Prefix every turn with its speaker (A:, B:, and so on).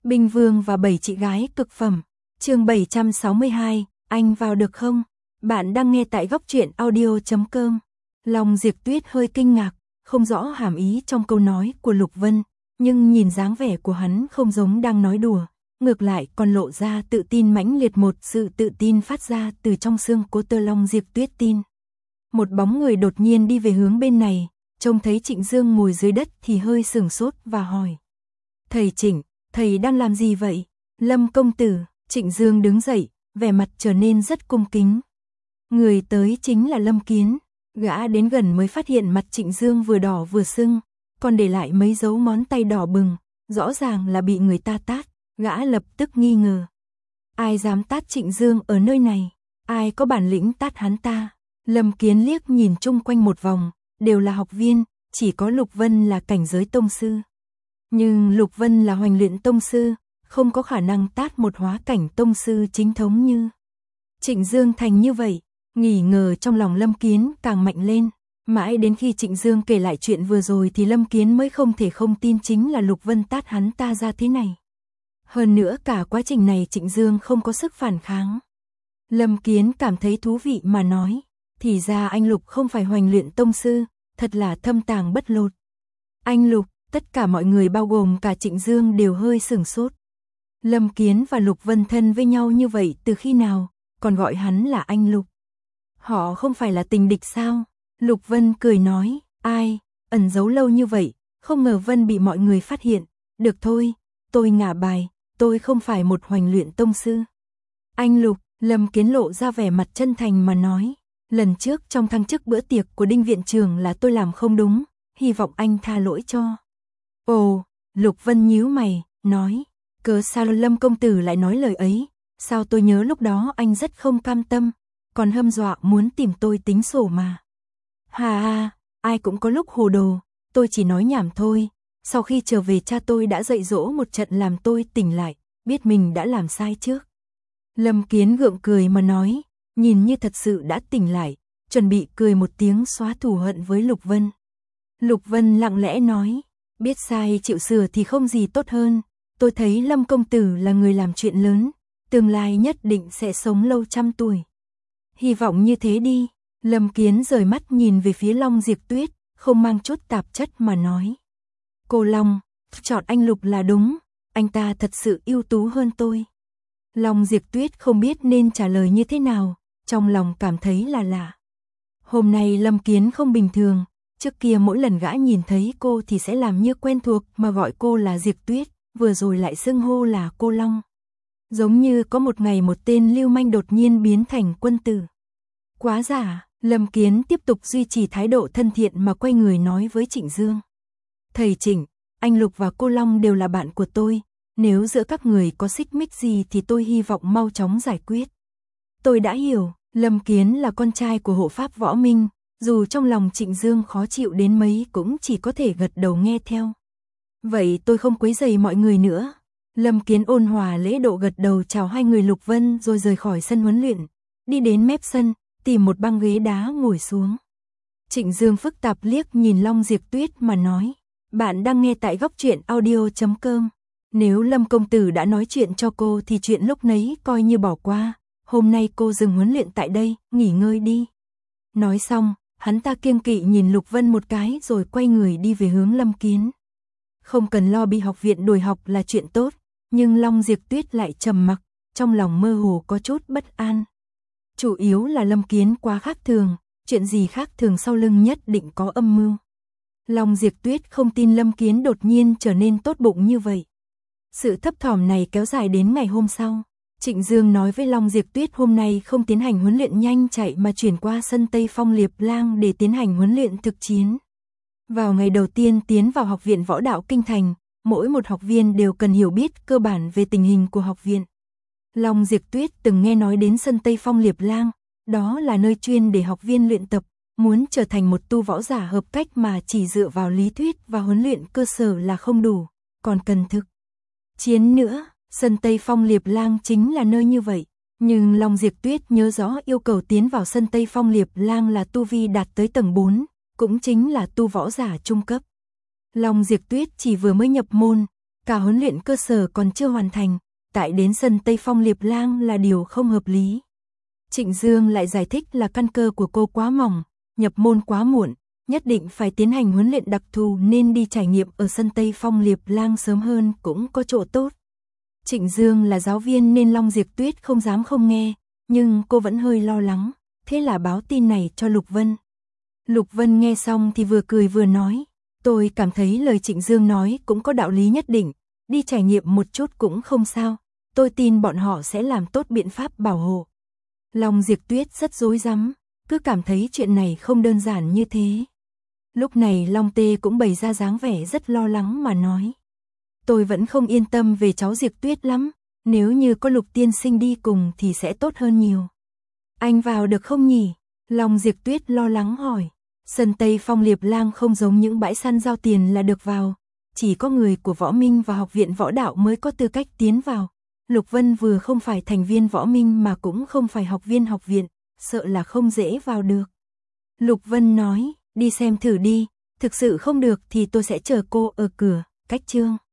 A: Binh Vương và 7 chị gái cực phẩm. Chương 762, anh vào được không? Bạn đang nghe tại goctruyện.audio.com. Long Diệp Tuyết hơi kinh ngạc, không rõ hàm ý trong câu nói của Lục Vân, nhưng nhìn dáng vẻ của hắn không giống đang nói đùa, ngược lại còn lộ ra tự tin mãnh liệt, một sự tự tin phát ra từ trong xương cốt tơ. Long Diệp Tuyết tin. Một bóng người đột nhiên đi về hướng bên này, trông thấy Trịnh Dương ngồi dưới đất thì hơi sửng sốt và hỏi: "Thầy Trịnh, thầy đang làm gì vậy?" "Lâm công tử." Trịnh Dương đứng dậy, vẻ mặt trở nên rất cung kính. Người tới chính là Lâm Kiến. Gã đến gần mới phát hiện mặt Trịnh Dương vừa đỏ vừa sưng, còn để lại mấy dấu ngón tay đỏ bừng, rõ ràng là bị người ta tát. Gã lập tức nghi ngờ. Ai dám tát Trịnh Dương ở nơi này? Ai có bản lĩnh tát hắn ta? Lâm Kiến liếc nhìn chung quanh một vòng, đều là học viên, chỉ có Lục Vân là cảnh giới tông sư. Nhưng Lục Vân là hoành luyện tông sư, không có khả năng tát một hóa cảnh tông sư chính thống như Trịnh Dương thành như vậy. Nghi ngờ trong lòng Lâm Kiến càng mạnh lên. Mãi đến khi Trịnh Dương kể lại chuyện vừa rồi thì Lâm Kiến mới không thể không tin chính là Lục Vân tát hắn ta ra thế này. Hơn nữa cả quá trình này Trịnh Dương không có sức phản kháng. Lâm Kiến cảm thấy thú vị mà nói: "Thì ra anh Lục không phải hoành luyện tông sư, thật là thâm tàng bất lột." Anh Lục, tất cả mọi người bao gồm cả Trịnh Dương đều hơi sửng sốt. Lâm Kiến và Lục Vân thân với nhau như vậy từ khi nào, còn gọi hắn là anh Lục. Họ không phải là tình địch sao? Lục Vân cười nói: "Ai, ẩn giấu lâu như vậy, không ngờ Vân bị mọi người phát hiện. Được thôi, tôi ngả bài, tôi không phải một hoành luyện tông sư." "Anh Lục." Lâm Kiến lộ ra vẻ mặt chân thành mà nói: "Lần trước trong thăng chức bữa tiệc của Đinh viện trưởng là tôi làm không đúng, hy vọng anh tha lỗi cho." "Ồ." Lục Vân nhíu mày, nói: "Cớ sao Lâm công tử lại nói lời ấy? Sao tôi nhớ lúc đó anh rất không cam tâm, còn hâm dọa muốn tìm tôi tính sổ mà." "Hà ha, ai cũng có lúc hồ đồ, tôi chỉ nói nhảm thôi. Sau khi trở về cha tôi đã dạy dỗ một trận làm tôi tỉnh lại, biết mình đã làm sai trước." Lâm Kiến gượng cười mà nói, nhìn như thật sự đã tỉnh lại, chuẩn bị cười một tiếng xóa thù hận với Lục Vân. Lục Vân lặng lẽ nói: "Biết sai chịu sửa thì không gì tốt hơn. Tôi thấy Lâm công tử là người làm chuyện lớn, tương lai nhất định sẽ sống lâu trăm tuổi. Hy vọng như thế đi." Lâm Kiến rời mắt nhìn về phía Long Diệp Tuyết, không mang chút tạp chất mà nói: "Cô Long, chọn anh Lục là đúng, anh ta thật sự ưu tú hơn tôi." Long Diệp Tuyết không biết nên trả lời như thế nào, trong lòng cảm thấy là lạ. Hôm nay Lâm Kiến không bình thường, trước kia mỗi lần gã nhìn thấy cô thì sẽ làm như quen thuộc mà gọi cô là Diệp Tuyết, vừa rồi lại xưng hô là cô Long. Giống như có một ngày một tên lưu manh đột nhiên biến thành quân tử. Quá giả. Lâm Kiến tiếp tục duy trì thái độ thân thiện mà quay người nói với Trịnh Dương: "Thầy Trịnh, anh Lục và cô Long đều là bạn của tôi. Nếu giữa các người có xích mích gì thì tôi hy vọng mau chóng giải quyết." "Tôi đã hiểu." Lâm Kiến là con trai của hộ pháp Võ Minh, dù trong lòng Trịnh Dương khó chịu đến mấy cũng chỉ có thể gật đầu nghe theo. "Vậy tôi không quấy rầy mọi người nữa." Lâm Kiến ôn hòa lễ độ gật đầu chào hai người Lục Vân rồi rời khỏi sân huấn luyện, đi đến mép sân, tìm một băng ghế đá ngồi xuống. Trịnh Dương phức tạp liếc nhìn Long Diệp Tuyết mà nói: "Bạn đang nghe tại goctruyện.audio.com. Nếu Lâm công tử đã nói chuyện cho cô thì chuyện lúc nấy coi như bỏ qua. Hôm nay cô dừng huấn luyện tại đây, nghỉ ngơi đi." Nói xong, hắn ta kiêng kỵ nhìn Lục Vân một cái rồi quay người đi về hướng Lâm Kiến. Không cần lo bị học viện đuổi học là chuyện tốt, nhưng Long Diệp Tuyết lại trầm mặc, trong lòng mơ hồ có chút bất an. Chủ yếu là Lâm Kiến quá khác thường, chuyện gì khác thường sau lưng nhất định có âm mưu. Long Diệp Tuyết không tin Lâm Kiến đột nhiên trở nên tốt bụng như vậy. Sự thấp thỏm này kéo dài đến ngày hôm sau. Trịnh Dương nói với Long Diệp Tuyết hôm nay không tiến hành huấn luyện nhanh chạy mà chuyển qua sân Tây Phong Liệp Lang để tiến hành huấn luyện thực chiến. Vào ngày đầu tiên tiến vào học viện võ đạo Kinh Thành, mỗi một học viên đều cần hiểu biết cơ bản về tình hình của học viện. Long Diệp Tuyết từng nghe nói đến sân Tây Phong Liệp Lang, đó là nơi chuyên để học viên luyện tập, muốn trở thành một tu võ giả hợp cách mà chỉ dựa vào lý thuyết và huấn luyện cơ sở là không đủ, còn cần thực chiến nữa. Sân Tây Phong Liệp Lang chính là nơi như vậy, nhưng Long Diệp Tuyết nhớ rõ yêu cầu tiến vào sân Tây Phong Liệp Lang là tu vi đạt tới tầng 4, cũng chính là tu võ giả trung cấp. Long Diệp Tuyết chỉ vừa mới nhập môn, Cả huấn luyện cơ sở còn chưa hoàn thành, tại đến sân Tây Phong Liệp Lang là điều không hợp lý. Trịnh Dương lại giải thích là căn cơ của cô quá mỏng, nhập môn quá muộn, nhất định phải tiến hành huấn luyện đặc thù nên đi trải nghiệm ở sân Tây Phong Liệp Lang sớm hơn cũng có chỗ tốt. Trịnh Dương là giáo viên nên Long Diệp Tuyết không dám không nghe, nhưng cô vẫn hơi lo lắng, thế là báo tin này cho Lục Vân. Lục Vân nghe xong thì vừa cười vừa nói, tôi cảm thấy lời Trịnh Dương nói cũng có đạo lý nhất định, đi trải nghiệm một chút cũng không sao, tôi tin bọn họ sẽ làm tốt biện pháp bảo hộ. Long Diệp Tuyết rất rối rắm, cứ cảm thấy chuyện này không đơn giản như thế. Lúc này Long Tê cũng bày ra dáng vẻ rất lo lắng mà nói. Tôi vẫn không yên tâm về cháu Diệp Tuyết lắm, nếu như có Lục tiên sinh đi cùng thì sẽ tốt hơn nhiều. Anh vào được không nhỉ? Long Diệp Tuyết lo lắng hỏi. Sân Tây Phong Liệp Lang không giống những bãi săn giao tiền là được vào, chỉ có người của Võ Minh và Học viện Võ Đạo mới có tư cách tiến vào. Lục Vân vừa không phải thành viên Võ Minh mà cũng không phải học viên học viện, sợ là không dễ vào được. Lục Vân nói, đi xem thử đi, thực sự không được thì tôi sẽ chờ cô ở cửa, cách Trương.